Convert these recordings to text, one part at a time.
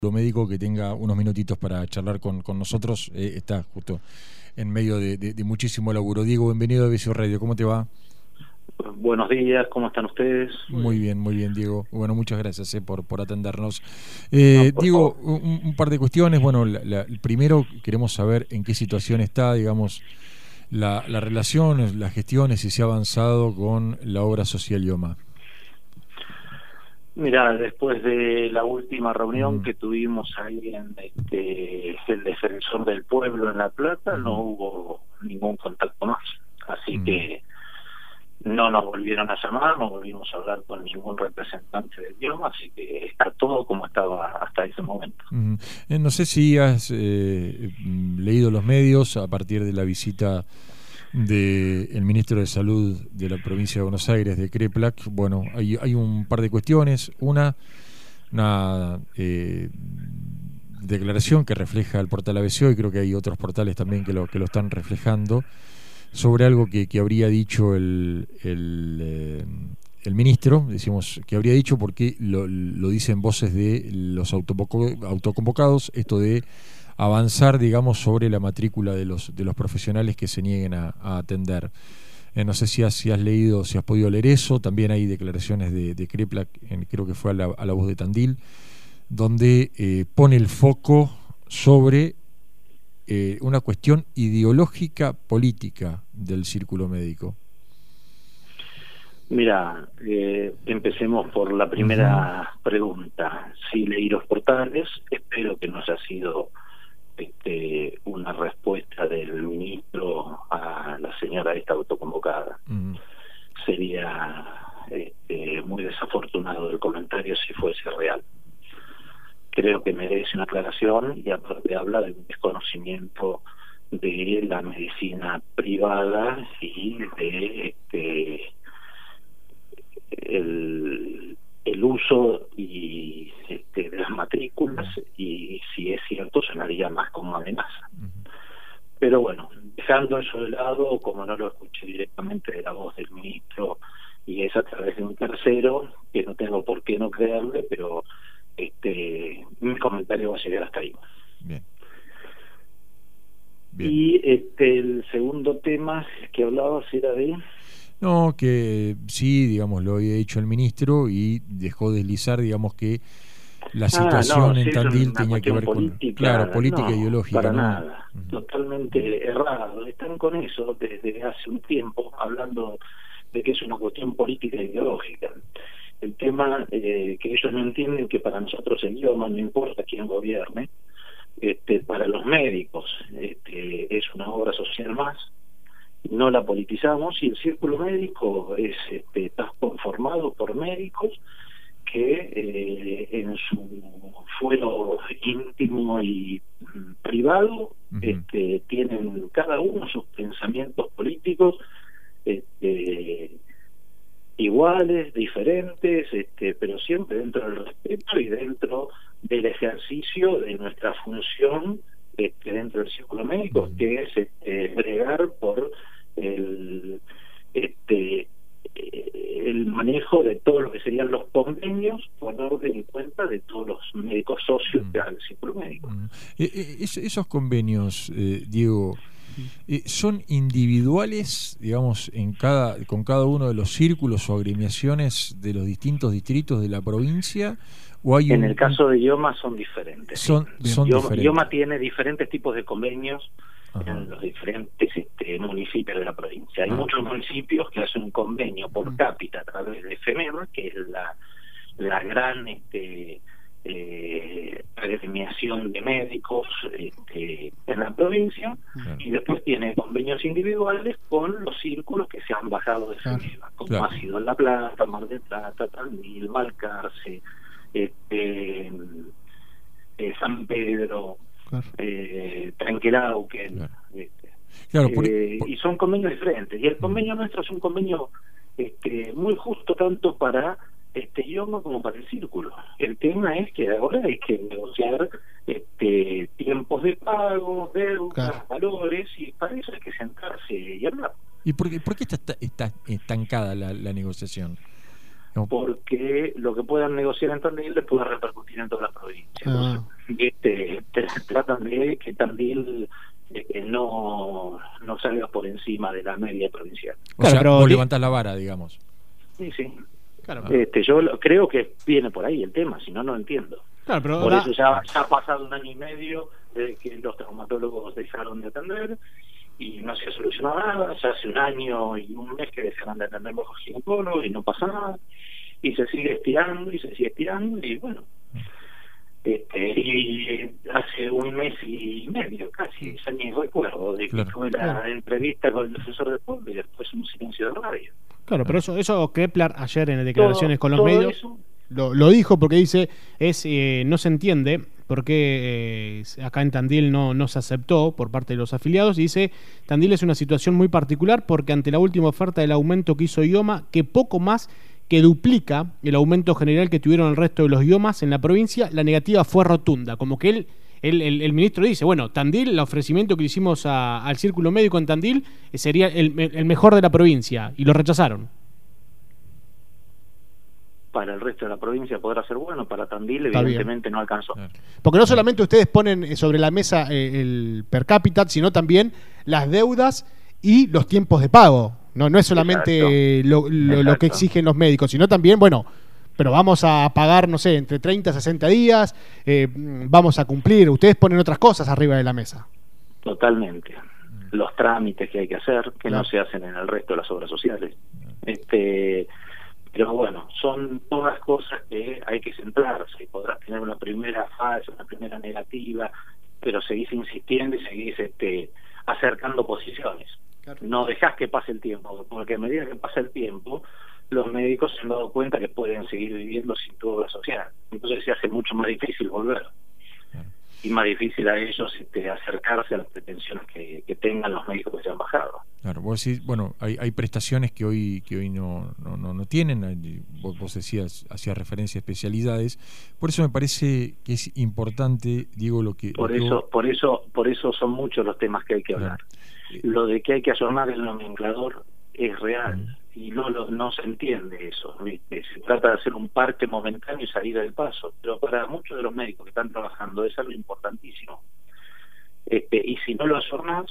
Lo médico que tenga unos minutitos para charlar con nosotros, está justo en medio de muchísimo laburo. Diego, bienvenido a Vicio Radio, ¿cómo te va? Buenos días, ¿cómo están ustedes? Muy bien, Diego. Bueno, muchas gracias por atendernos. No, por Diego, favor. un par de cuestiones. Bueno, primero queremos saber en qué situación está, digamos, la relación, las gestiones, si se ha avanzado con la obra social IOMA. Mira, después de la última reunión Uh-huh. que tuvimos ahí en el Defensor del Pueblo en La Plata, no Uh-huh. hubo ningún contacto más. Así Uh-huh. que no nos volvieron a llamar, no volvimos a hablar con ningún representante del idioma, así que está todo como estaba hasta ese momento. Uh-huh. No sé si has leído los medios a partir de la visita del ministro de Salud de la provincia de Buenos Aires, de Kreplak. Bueno, hay un par de cuestiones. Una declaración que refleja el portal ABC, y creo que hay otros portales también que lo están reflejando, sobre algo que habría dicho el ministro. Decimos que habría dicho porque lo dicen voces de los autoconvocados, esto de avanzar, digamos, sobre la matrícula de los profesionales que se nieguen a atender. No sé si has leído, si has podido leer eso. También hay declaraciones de Kreplak, creo que fue a la Voz de Tandil, donde pone el foco sobre una cuestión ideológica política del círculo médico. Mira, empecemos por la primera pregunta. Sí, leí los portales, espero que no haya sido una respuesta del ministro a la señora esta autoconvocada. Sería muy desafortunado el comentario si fuese real. Creo que merece una aclaración, y aparte habla de un desconocimiento de la medicina privada y de el uso y de las matrículas, y si es cierto sonaría más como amenaza. Pero bueno, dejando eso de lado, como no lo escuché directamente de la voz del ministro y es a través de un tercero, que no tengo por qué no creerle, pero mi comentario va a llegar hasta ahí. Bien. Y el segundo tema que hablabas era de... No, que sí, digamos, lo había dicho el ministro y dejó deslizar, digamos, que la situación no, si en es Tandil una tenía que cuestión ver con, política, claro, política no, ideológica, para ¿no? nada, totalmente errado. Están con eso desde hace un tiempo, hablando de que es una cuestión política e ideológica. El tema que ellos no entienden, que para nosotros el idioma no importa quién gobierne. Para los médicos es una obra social más, no la politizamos, y el círculo médico está conformado por médicos que en su fuero íntimo y privado tienen cada uno sus pensamientos políticos iguales, diferentes, pero siempre dentro del respeto y dentro del ejercicio de nuestra función dentro del círculo médico, que es bregar por el manejo de todo lo que serían los convenios, por orden y cuenta de todos los médicos socios del círculo médico. Esos convenios, Diego, ¿son individuales, digamos, con cada uno de los círculos o agremiaciones de los distintos distritos de la provincia? ¿O hay en el caso de IOMA son diferentes. Son diferentes. IOMA tiene diferentes tipos de convenios. Ajá. En los diferentes municipios de la provincia. Hay muchos municipios que hacen un convenio por cápita a través de FEMER, que es la gran agremiación de médicos en la provincia, y después tiene convenios individuales con los círculos que se han bajado de FEMER, como ha sido La Plata, Mar del Plata, Tandil, Balcarce, San Pedro, Trenquelauquen, y son convenios diferentes, y el convenio nuestro es un convenio muy justo tanto para idioma como para el círculo. El tema es que ahora hay que negociar tiempos de pago, deudas, valores, y para eso hay que sentarse y hablar. ¿Y por qué está estancada la negociación? No. porque lo que puedan negociar en Tandil le puede repercutir en toda la provincia. Entonces, tratan de que Tandil no salga por encima de la media provincial. O sea, pero vos levantás la vara, digamos. Sí, sí. Claro. Yo creo que viene por ahí el tema, si no, no entiendo. Claro, pero por eso ya ha pasado 1 año y medio desde que los traumatólogos dejaron de atender y no se ha solucionado nada. Ya hace 1 año y 1 mes que dejaron de atender los ginecólogos y no pasa nada, y se sigue estirando y bueno, y hace 1 mes y medio casi, ya ni recuerdo de que fue la entrevista con el defensor del pueblo y después un silencio de radio. Claro, pero eso Kepler ayer en declaraciones con los medios eso lo dijo, porque dice no se entiende por qué acá en Tandil no se aceptó por parte de los afiliados. Y dice: Tandil es una situación muy particular porque ante la última oferta del aumento que hizo IOMA, que poco más que duplica el aumento general que tuvieron el resto de los IOMAs en la provincia, la negativa fue rotunda. Como que el ministro dice: bueno, Tandil, el ofrecimiento que le hicimos al Círculo Médico en Tandil sería el mejor de la provincia, y lo rechazaron. Para el resto de la provincia podrá ser bueno, para Tandil evidentemente no alcanzó. Porque no solamente ustedes ponen sobre la mesa el per cápita, sino también las deudas y los tiempos de pago. No es solamente lo que exigen los médicos, sino también, bueno, pero vamos a pagar, no sé, entre 30 a 60 días, vamos a cumplir. Ustedes ponen otras cosas arriba de la mesa. Totalmente. Los trámites que hay que hacer, que no se hacen en el resto de las obras sociales. Pero bueno, son todas cosas que hay que centrarse. Podrás tener una primera fase, una primera negativa, pero seguís insistiendo y seguís acercando posiciones. Claro. No dejás que pase el tiempo, porque a medida que pasa el tiempo, los médicos se han dado cuenta que pueden seguir viviendo sin tu obra social. Entonces se hace mucho más difícil volver. Y más difícil a ellos acercarse a las pretensiones que tengan los médicos que se han bajado. Claro, vos decís, bueno, hay prestaciones que hoy no tienen. Vos decías, hacías referencia a especialidades. Por eso me parece que es importante, Diego, por eso son muchos los temas que hay que hablar. Lo de que hay que ayornar el nomenclador es real, y no se entiende eso, ¿viste? Se trata de hacer un parche momentáneo y salir del paso, pero para muchos de los médicos que están trabajando es algo importantísimo. Y si no lo ayornás,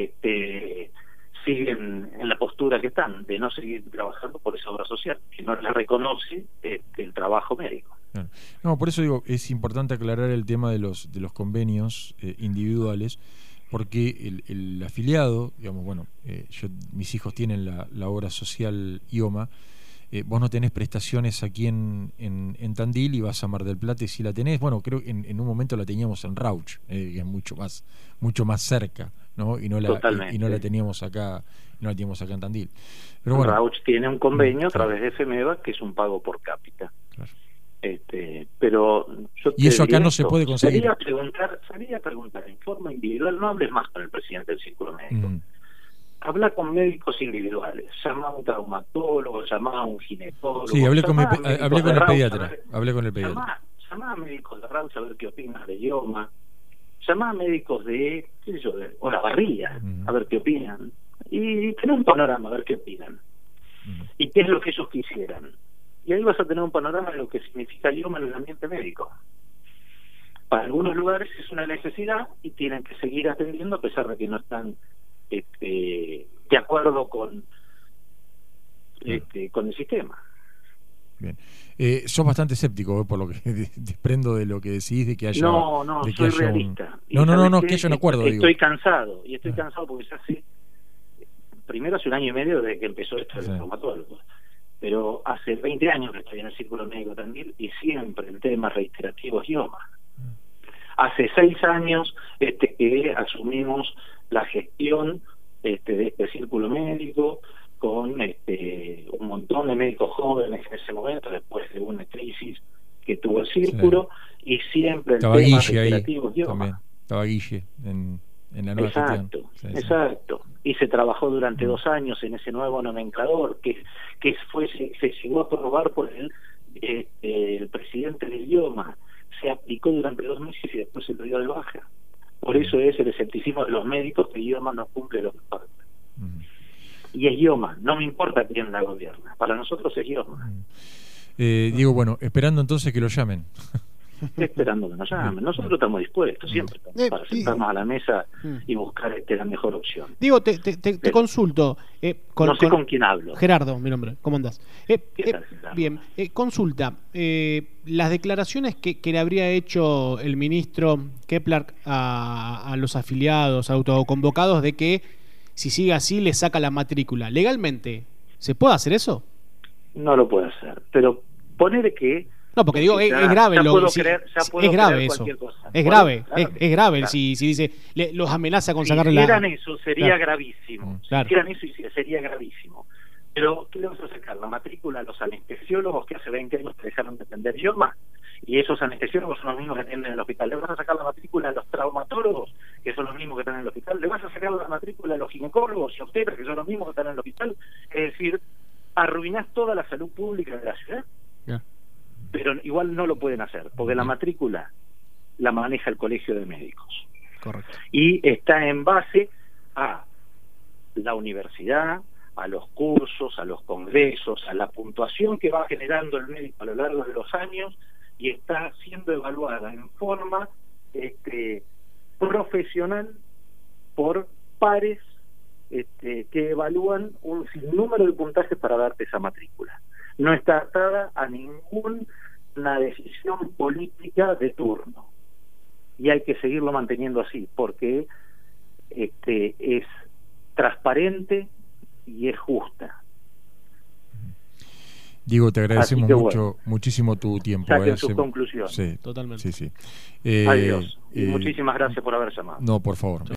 siguen en la postura que están, de no seguir trabajando por esa obra social, que no les reconoce el trabajo médico. No, por eso digo, es importante aclarar el tema de los convenios individuales, porque el afiliado, digamos, bueno, mis hijos tienen la obra social IOMA, vos no tenés prestaciones aquí en Tandil y vas a Mar del Plata y si la tenés, bueno, creo que en un momento la teníamos en Rauch, que es mucho más cerca, ¿no? Y no la teníamos acá, en Tandil. Pero bueno, Rauch tiene un convenio a través de FEMEVA, que es un pago por cápita. Claro. Pero yo y eso acá no se puede conseguir. Salía a preguntar en forma individual, no hables más con el presidente del Círculo Médico. Habla con médicos individuales, llama a un traumatólogo, llama a un ginecólogo. Sí, hablé con el pediatra. Llama a médicos de Rauch a ver qué opinan de IOMA. Llama a médicos de Olavarría a ver qué opinan. Y tener un panorama a ver qué opinan. Y qué es lo que ellos quisieran. Y ahí vas a tener un panorama de lo que significa el IOMA en el ambiente médico. Para algunos lugares es una necesidad y tienen que seguir atendiendo a pesar de que no están de acuerdo con el sistema. Bien. Sos bastante escéptico, por lo que desprendo de lo que decís, de que haya... soy realista. No, que haya un acuerdo. Estoy cansado porque ya hace 1 año y medio desde que empezó esto del traumatólogo. Pero hace 20 años que estoy en el Círculo Médico Tandil y siempre el tema reiterativo es IOMA. Hace 6 años que asumimos la gestión de este Círculo Médico con un montón de médicos jóvenes en ese momento, después de una crisis que tuvo el Círculo, y siempre el tema reiterativo es IOMA. Estaba Guille en la nueva gestión. Exacto. Y se trabajó durante 2 años en ese nuevo nomenclador que se llegó a aprobar por el presidente del IOMA. Se aplicó durante 2 meses y después se lo dio de baja. Por eso es el escepticismo de los médicos que IOMA no cumple lo que falta. Y es IOMA, no me importa quién la gobierna, para nosotros es IOMA. Diego, bueno, esperando entonces que lo llamen. Esperando que nos llamen. Nosotros estamos dispuestos siempre para sentarnos a la mesa y buscar la mejor opción. Digo, te consulto. No sé con quién hablo. Gerardo, mi nombre. ¿Cómo andás? ¿Qué tal, Gerardo? Bien. Consulta. Las declaraciones que le habría hecho el ministro Kepler a los afiliados autoconvocados de que si sigue así le saca la matrícula. ¿Legalmente se puede hacer eso? No lo puede hacer. Pero poner que... No, porque digo, es grave. Es grave eso. Es grave, claro, es grave claro. si dice, los amenaza con si sacarle la... hicieran eso sería claro. gravísimo. Claro. Si hicieran eso sería gravísimo. Pero, ¿qué le vas a sacar? La matrícula a los anestesiólogos que hace 20 años que dejaron de aprender idioma, y esos anestesiólogos son los mismos que atienden en el hospital. ¿Le vas a sacar la matrícula a los traumatólogos, que son los mismos que están en el hospital? ¿Le vas a sacar la matrícula a los ginecólogos y obstetras, que son los mismos que están en el hospital? Es decir, arruinás toda la salud pública de la ciudad. Yeah. Pero igual no lo pueden hacer, porque la matrícula la maneja el Colegio de Médicos. Correcto. Y está en base a la universidad, a los cursos, a los congresos, a la puntuación que va generando el médico a lo largo de los años, y está siendo evaluada en forma profesional por pares que evalúan un sinnúmero de puntajes para darte esa matrícula. No está atada a ninguna decisión política de turno, y hay que seguirlo manteniendo así porque es transparente y es justa. Diego, te agradecemos bueno, muchísimo tu tiempo. Saquen sus conclusiones. Sí, totalmente. Sí. Adiós. Y muchísimas gracias por haber llamado. No, por favor.